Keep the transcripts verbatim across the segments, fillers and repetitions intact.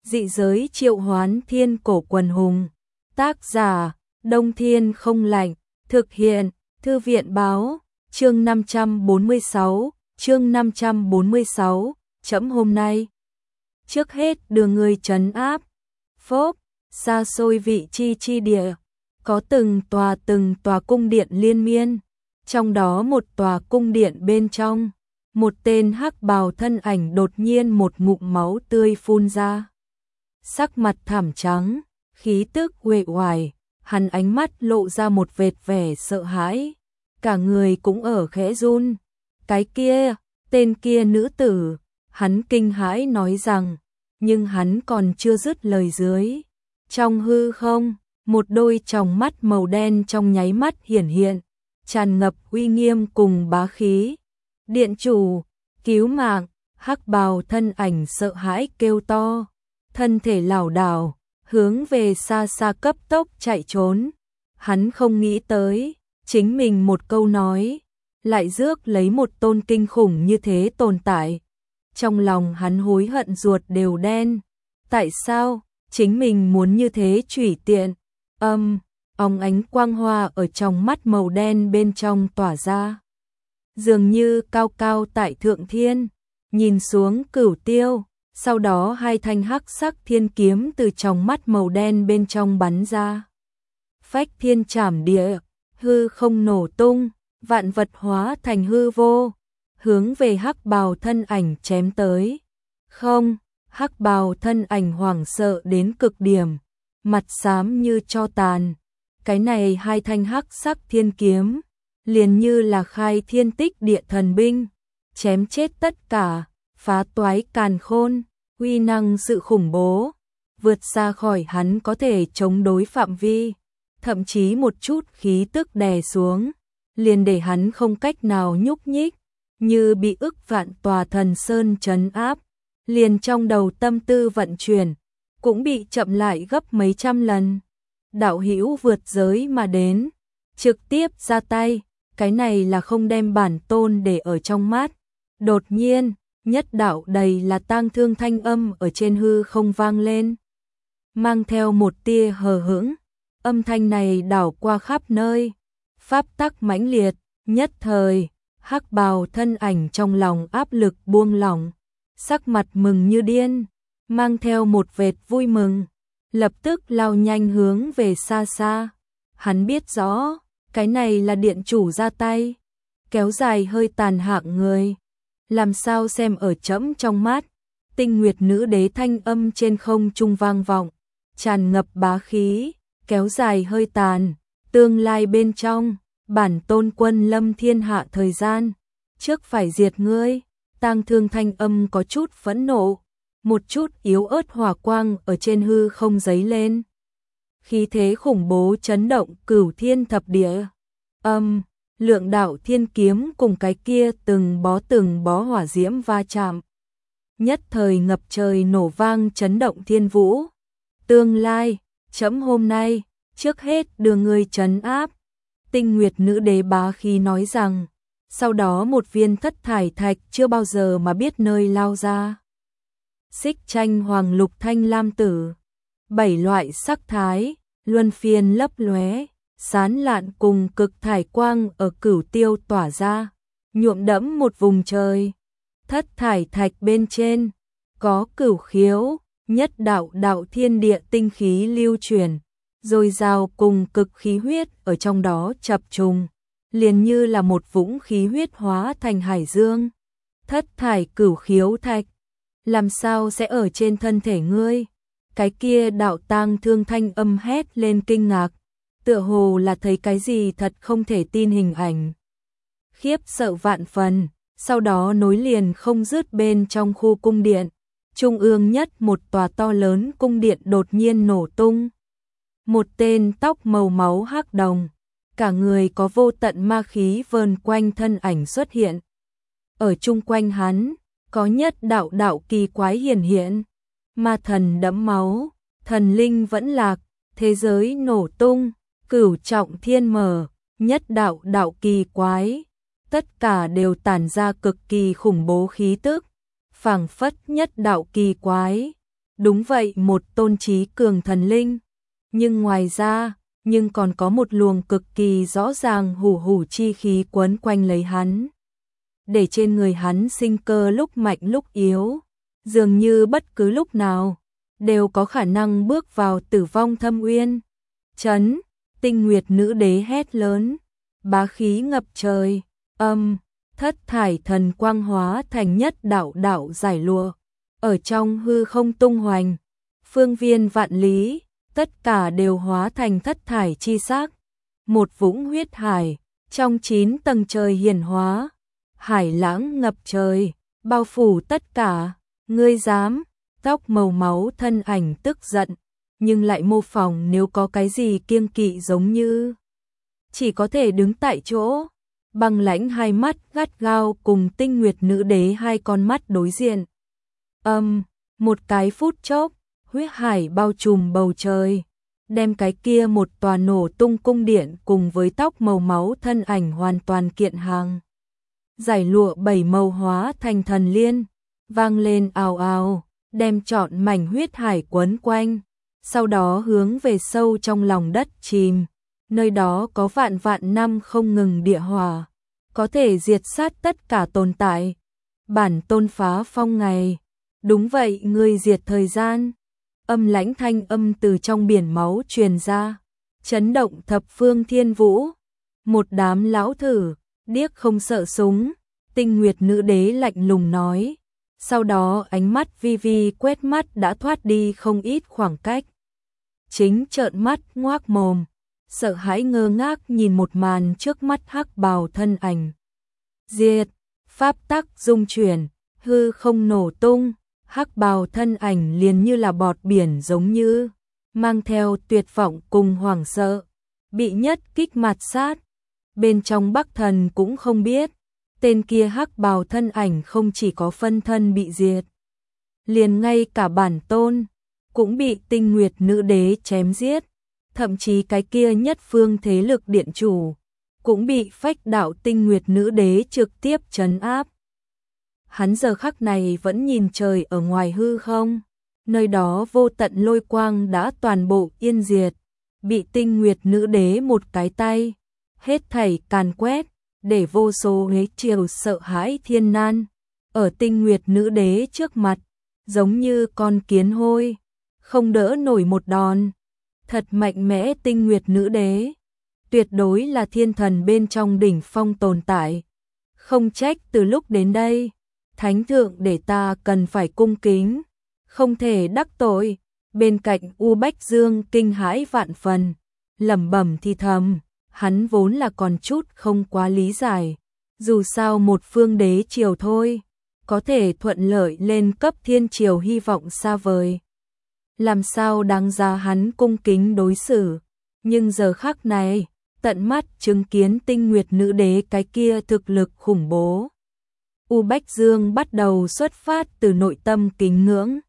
Dị giới triệu hoán thiên cổ quần hùng. Tác giả, Đông Thiên không lạnh. Thực hiện, Thư viện báo, chương năm trăm bốn mươi sáu, chương năm trăm bốn mươi sáu, chấm hôm nay. Trước hết đưa người trấn áp. Phốp, xa xôi vị chi chi địa, có từng tòa từng tòa cung điện liên miên. Trong đó một tòa cung điện bên trong, một tên hắc bào thân ảnh đột nhiên một ngụm máu tươi phun ra. Sắc mặt thảm trắng, khí tức uể oải, hắn ánh mắt lộ ra một vệt vẻ sợ hãi, cả người cũng ở khẽ run. Cái kia, tên kia nữ tử, hắn kinh hãi nói rằng, nhưng hắn còn chưa dứt lời dưới. Trong hư không, một đôi tròng mắt màu đen trong nháy mắt hiển hiện, tràn ngập uy nghiêm cùng bá khí. Điện chủ, cứu mạng, hắc bào thân ảnh sợ hãi kêu to, thân thể lảo đảo, hướng về xa xa cấp tốc chạy trốn. Hắn không nghĩ tới, chính mình một câu nói, lại rước lấy một tôn kinh khủng như thế tồn tại. Trong lòng hắn hối hận ruột đều đen. Tại sao, chính mình muốn như thế tùy tiện? Âm, óng ánh quang hoa ở trong mắt màu đen bên trong tỏa ra. Dường như cao cao tại thượng thiên, nhìn xuống Cửu Tiêu, sau đó hai thanh hắc sắc thiên kiếm từ trong mắt màu đen bên trong bắn ra. Phách thiên trảm địa, hư không nổ tung, vạn vật hóa thành hư vô, hướng về hắc bào thân ảnh chém tới. Không, hắc bào thân ảnh hoảng sợ đến cực điểm, mặt xám như tro tàn. Cái này hai thanh hắc sắc thiên kiếm, liền như là khai thiên tích địa thần binh, chém chết tất cả, phá toái càn khôn, uy năng sự khủng bố, vượt xa khỏi hắn có thể chống đối phạm vi, thậm chí một chút khí tức đè xuống, liền để hắn không cách nào nhúc nhích, như bị ức vạn tòa thần sơn trấn áp, liền trong đầu tâm tư vận chuyển, cũng bị chậm lại gấp mấy trăm lần. Đạo hữu vượt giới mà đến, trực tiếp ra tay, cái này là không đem bản tôn để ở trong mắt. Đột nhiên, nhất đạo đầy là tang thương thanh âm ở trên hư không vang lên, mang theo một tia hờ hững. Âm thanh này đảo qua khắp nơi, pháp tắc mãnh liệt, nhất thời, hắc bào thân ảnh trong lòng áp lực buông lỏng, sắc mặt mừng như điên, mang theo một vệt vui mừng, lập tức lao nhanh hướng về xa xa. Hắn biết rõ, cái này là điện chủ ra tay, kéo dài hơi tàn hạng người, làm sao xem ở trẫm trong mắt. Tinh Nguyệt nữ đế thanh âm trên không trung vang vọng, tràn ngập bá khí, kéo dài hơi tàn, tương lai bên trong, bản tôn quân lâm thiên hạ thời gian, trước phải diệt ngươi. Tang thương thanh âm có chút phẫn nộ, một chút yếu ớt hỏa quang ở trên hư không giấy lên. Khí thế khủng bố chấn động cửu thiên thập địa. Âm, lượng đạo thiên kiếm cùng cái kia từng bó từng bó hỏa diễm va chạm. Nhất thời ngập trời nổ vang chấn động thiên vũ. Tương lai, chấm hôm nay, trước hết đưa ngươi trấn áp. Tinh Nguyệt nữ đế bá khí nói rằng, sau đó một viên thất thải thạch chưa bao giờ mà biết nơi lao ra. Xích tranh hoàng lục thanh lam tử, bảy loại sắc thái, luân phiên lấp lóe, sán lạn cùng cực thải quang ở Cửu Tiêu tỏa ra, nhuộm đẫm một vùng trời. Thất thải thạch bên trên, có cửu khiếu, nhất đạo đạo thiên địa tinh khí lưu chuyển, dồi dào cùng cực khí huyết ở trong đó chập trùng, liền như là một vũng khí huyết hóa thành hải dương. Thất thải cửu khiếu thạch, làm sao sẽ ở trên thân thể ngươi? Cái kia đạo tang thương thanh âm hét lên kinh ngạc, tựa hồ là thấy cái gì thật không thể tin hình ảnh. Khiếp sợ vạn phần, sau đó nối liền không dứt bên trong khu cung điện, trung ương nhất một tòa to lớn cung điện đột nhiên nổ tung. Một tên tóc màu máu hắc đồng, cả người có vô tận ma khí vờn quanh thân ảnh xuất hiện. Ở chung quanh hắn, có nhất đạo đạo kỳ quái hiển hiện, ma thần đẫm máu, thần linh vẫn lạc, thế giới nổ tung, cửu trọng thiên mở, nhất đạo đạo kỳ quái, tất cả đều tản ra cực kỳ khủng bố khí tức, phảng phất nhất đạo kỳ quái, Đúng vậy, một tôn trí cường thần linh. Nhưng ngoài ra, nhưng còn có một luồng cực kỳ rõ ràng hủ hủ chi khí quấn quanh lấy hắn. Để trên người hắn sinh cơ lúc mạnh lúc yếu, dường như bất cứ lúc nào, đều có khả năng bước vào tử vong thâm uyên. Chấn, Tinh Nguyệt nữ đế hét lớn, bá khí ngập trời, âm, thất thải thần quang hóa thành nhất đạo đạo giải lụa, ở trong hư không tung hoành, phương viên vạn lý, tất cả đều hóa thành thất thải chi sắc. Một vũng huyết hải, trong chín tầng trời hiển hóa, hải lãng ngập trời, bao phủ tất cả. Ngươi dám? Tóc màu máu thân ảnh tức giận, nhưng lại mô phỏng nếu có cái gì kiêng kỵ giống như chỉ có thể đứng tại chỗ, băng lãnh hai mắt gắt gao cùng Tinh Nguyệt nữ đế hai con mắt đối diện. Âm, một cái phút chốc, huyết hải bao trùm bầu trời, đem cái kia một tòa nổ tung cung điện cùng với tóc màu máu thân ảnh hoàn toàn kiện hàng. Giải lụa bảy màu hóa thành thần liên, vang lên ào ào, đem trọn mảnh huyết hải quấn quanh, sau đó hướng về sâu trong lòng đất chìm, nơi đó có vạn vạn năm không ngừng địa hỏa, có thể diệt sát tất cả tồn tại. Bản tôn phá phong ngày, đúng vậy, ngươi diệt thời gian. Âm lãnh thanh âm từ trong biển máu truyền ra, chấn động thập phương thiên vũ. Một đám lão thử, điếc không sợ súng, Tinh Nguyệt nữ đế lạnh lùng nói. Sau đó ánh mắt vi vi quét mắt đã thoát đi không ít khoảng cách. Chính trợn mắt ngoác mồm, sợ hãi ngơ ngác nhìn một màn trước mắt hắc bào thân ảnh. Diệt, pháp tắc dung chuyển, hư không nổ tung, hắc bào thân ảnh liền như là bọt biển giống như, mang theo tuyệt vọng cùng hoảng sợ, bị nhất kích mạt sát. Bên trong Bắc Thần cũng không biết, tên kia hắc bào thân ảnh không chỉ có phân thân bị diệt, liền ngay cả bản tôn cũng bị Tinh Nguyệt nữ đế chém giết, thậm chí cái kia nhất phương thế lực điện chủ cũng bị phách đạo Tinh Nguyệt nữ đế trực tiếp trấn áp. Hắn giờ khắc này vẫn nhìn trời ở ngoài hư không, nơi đó vô tận lôi quang đã toàn bộ yên diệt, bị Tinh Nguyệt nữ đế một cái tay hết thảy càn quét, để vô số đế triều sợ hãi thiên nan, ở Tinh Nguyệt nữ đế trước mặt, giống như con kiến hôi, không đỡ nổi một đòn. Thật mạnh mẽ Tinh Nguyệt nữ đế, tuyệt đối là thiên thần bên trong đỉnh phong tồn tại. Không trách từ lúc đến đây, thánh thượng để ta cần phải cung kính, không thể đắc tội. Bên cạnh U Bách Dương kinh hãi vạn phần, lẩm bẩm thì thầm. Hắn vốn là còn chút không quá lý giải, dù sao một phương đế triều thôi, có thể thuận lợi lên cấp thiên triều hy vọng xa vời. Làm sao đáng giá hắn cung kính đối xử, nhưng giờ khắc này, tận mắt chứng kiến Tinh Nguyệt nữ đế cái kia thực lực khủng bố. U Bách Dương bắt đầu xuất phát từ nội tâm kính ngưỡng.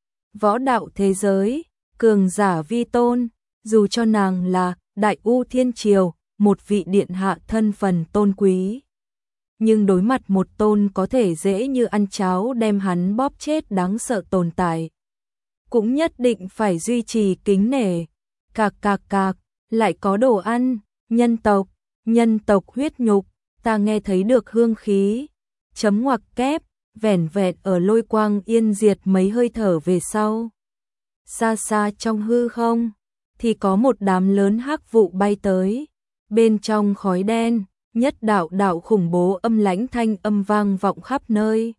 Võ đạo thế giới, cường giả vi tôn, dù cho nàng là Đại U Thiên Triều, một vị điện hạ thân phần tôn quý. Nhưng đối mặt một tôn có thể dễ như ăn cháo đem hắn bóp chết đáng sợ tồn tại, cũng nhất định phải duy trì kính nể. Cạc cạc cạc, lại có đồ ăn, nhân tộc, nhân tộc huyết nhục, ta nghe thấy được hương khí. Chấm ngoặc kép, vẻn vẹn ở lôi quang yên diệt mấy hơi thở về sau. Xa xa trong hư không, thì có một đám lớn hắc vụ bay tới. Bên trong khói đen, nhất đạo đạo khủng bố âm lãnh thanh âm vang vọng khắp nơi,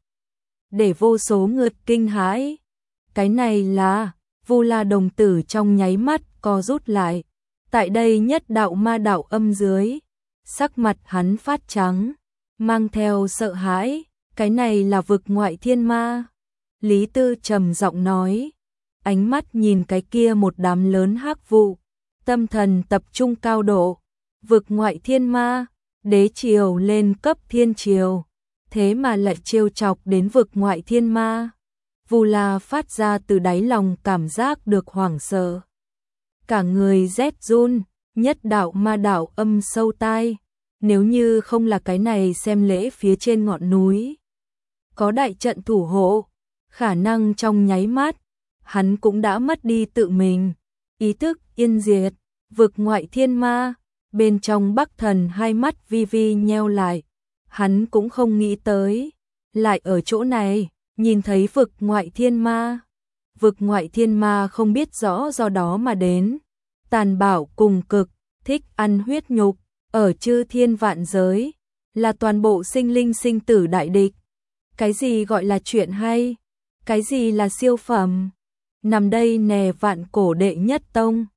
để vô số người kinh hãi. Cái này là, Vu La đồng tử trong nháy mắt co rút lại. Tại đây nhất đạo ma đạo âm dưới, sắc mặt hắn phát trắng, mang theo sợ hãi. Cái này là vực ngoại thiên ma. Lý Tư trầm giọng nói, ánh mắt nhìn cái kia một đám lớn hắc vụ, tâm thần tập trung cao độ. Vực ngoại thiên ma, đế triều lên cấp thiên triều, thế mà lại trêu chọc đến vực ngoại thiên ma. Vu La phát ra từ đáy lòng cảm giác được hoảng sợ, cả người rét run, nhất đạo ma đạo âm sâu tai. Nếu như không là cái này xem lễ phía trên ngọn núi có đại trận thủ hộ, khả năng trong nháy mắt hắn cũng đã mất đi tự mình. Ý thức yên diệt, vực ngoại thiên ma, bên trong Bắc Thần hai mắt vi vi nheo lại. Hắn cũng không nghĩ tới, lại ở chỗ này, nhìn thấy vực ngoại thiên ma. Vực ngoại thiên ma không biết rõ do đó mà đến. Tàn bạo cùng cực, thích ăn huyết nhục, ở chư thiên vạn giới, là toàn bộ sinh linh sinh tử đại địch. Cái gì gọi là chuyện hay? Cái gì là siêu phẩm? Nằm đây nè vạn cổ đệ nhất tông,